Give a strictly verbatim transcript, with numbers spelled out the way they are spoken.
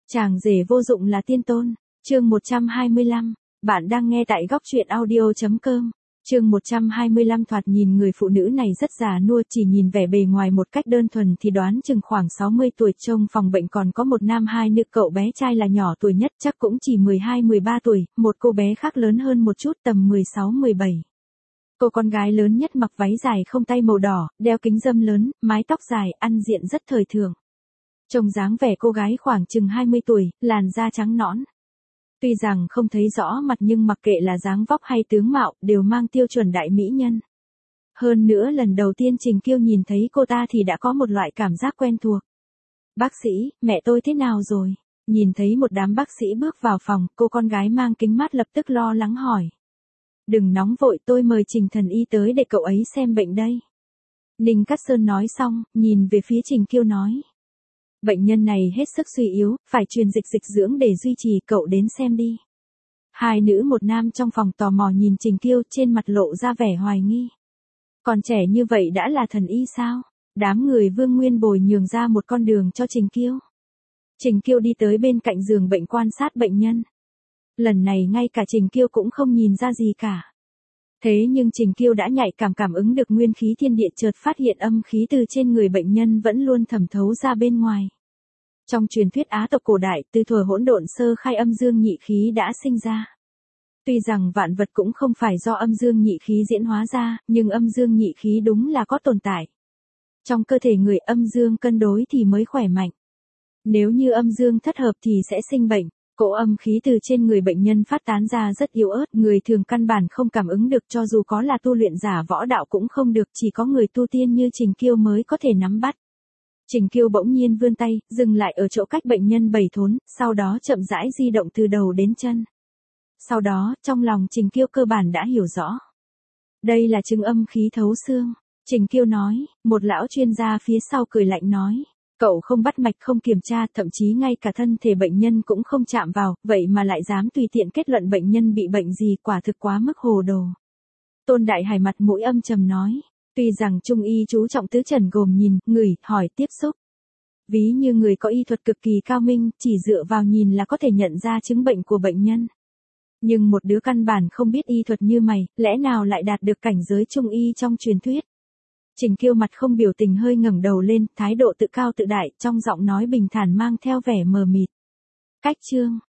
Chàng rể vô dụng là tiên tôn. Chương một trăm hai mươi lăm. Bạn đang nghe tại góc truyện audio chấm com. Chương một trăm hai mươi lăm. Thoạt nhìn người phụ nữ này rất già nua, chỉ nhìn vẻ bề ngoài một cách đơn thuần thì đoán chừng khoảng sáu mươi tuổi. Trong phòng bệnh còn có một nam hai nữ, cậu bé trai là nhỏ tuổi nhất, chắc cũng chỉ mười hai mười ba tuổi, một cô bé khác lớn hơn một chút, tầm mười sáu mười bảy. Cô con gái lớn nhất mặc váy dài không tay màu đỏ, đeo kính râm lớn, mái tóc dài, ăn diện rất thời thượng. Trông dáng vẻ cô gái khoảng chừng hai mươi tuổi, làn da trắng nõn. Tuy rằng không thấy rõ mặt nhưng mặc kệ là dáng vóc hay tướng mạo, đều mang tiêu chuẩn đại mỹ nhân. Hơn nữa lần đầu tiên Trình Kiêu nhìn thấy cô ta thì đã có một loại cảm giác quen thuộc. Bác sĩ, mẹ tôi thế nào rồi? Nhìn thấy một đám bác sĩ bước vào phòng, cô con gái mang kính mát lập tức lo lắng hỏi. Đừng nóng vội, tôi mời Trình thần y tới để cậu ấy xem bệnh đây. Ninh Cát Sơn nói xong, nhìn về phía Trình Kiêu nói. Bệnh nhân này hết sức suy yếu, phải truyền dịch dịch dưỡng để duy trì, cậu đến xem đi. Hai nữ một nam trong phòng tò mò nhìn Trình Kiêu, trên mặt lộ ra vẻ hoài nghi. Còn trẻ như vậy đã là thần y sao? Đám người Vương Nguyên bồi nhường ra một con đường cho Trình Kiêu. Trình Kiêu đi tới bên cạnh giường bệnh quan sát bệnh nhân. Lần này ngay cả Trình Kiêu cũng không nhìn ra gì cả. Thế nhưng Trình Kiêu đã nhạy cảm cảm ứng được nguyên khí thiên địa, chợt phát hiện âm khí từ trên người bệnh nhân vẫn luôn thẩm thấu ra bên ngoài. Trong truyền thuyết Á tộc cổ đại, từ thuở hỗn độn sơ khai âm dương nhị khí đã sinh ra. Tuy rằng vạn vật cũng không phải do âm dương nhị khí diễn hóa ra, nhưng âm dương nhị khí đúng là có tồn tại. Trong cơ thể người âm dương cân đối thì mới khỏe mạnh. Nếu như âm dương thất hợp thì sẽ sinh bệnh. Cỗ âm khí từ trên người bệnh nhân phát tán ra rất yếu ớt, người thường căn bản không cảm ứng được, cho dù có là tu luyện giả võ đạo cũng không được, chỉ có người tu tiên như Trình Kiêu mới có thể nắm bắt. Trình Kiêu bỗng nhiên vươn tay, dừng lại ở chỗ cách bệnh nhân bảy thốn, sau đó chậm rãi di động từ đầu đến chân. Sau đó, trong lòng Trình Kiêu cơ bản đã hiểu rõ. Đây là chứng âm khí thấu xương. Trình Kiêu nói, một lão chuyên gia phía sau cười lạnh nói. Cậu không bắt mạch, không kiểm tra, thậm chí ngay cả thân thể bệnh nhân cũng không chạm vào, vậy mà lại dám tùy tiện kết luận bệnh nhân bị bệnh gì, quả thực quá mức hồ đồ. Tôn Đại Hải mặt mũi âm trầm nói, tuy rằng trung y chú trọng tứ trần gồm nhìn, ngửi, hỏi, tiếp xúc. Ví như người có y thuật cực kỳ cao minh, chỉ dựa vào nhìn là có thể nhận ra chứng bệnh của bệnh nhân. Nhưng một đứa căn bản không biết y thuật như mày, lẽ nào lại đạt được cảnh giới trung y trong truyền thuyết? Trình Kiêu mặt không biểu tình hơi ngẩng đầu lên, thái độ tự cao tự đại, trong giọng nói bình thản mang theo vẻ mờ mịt. Cách chương,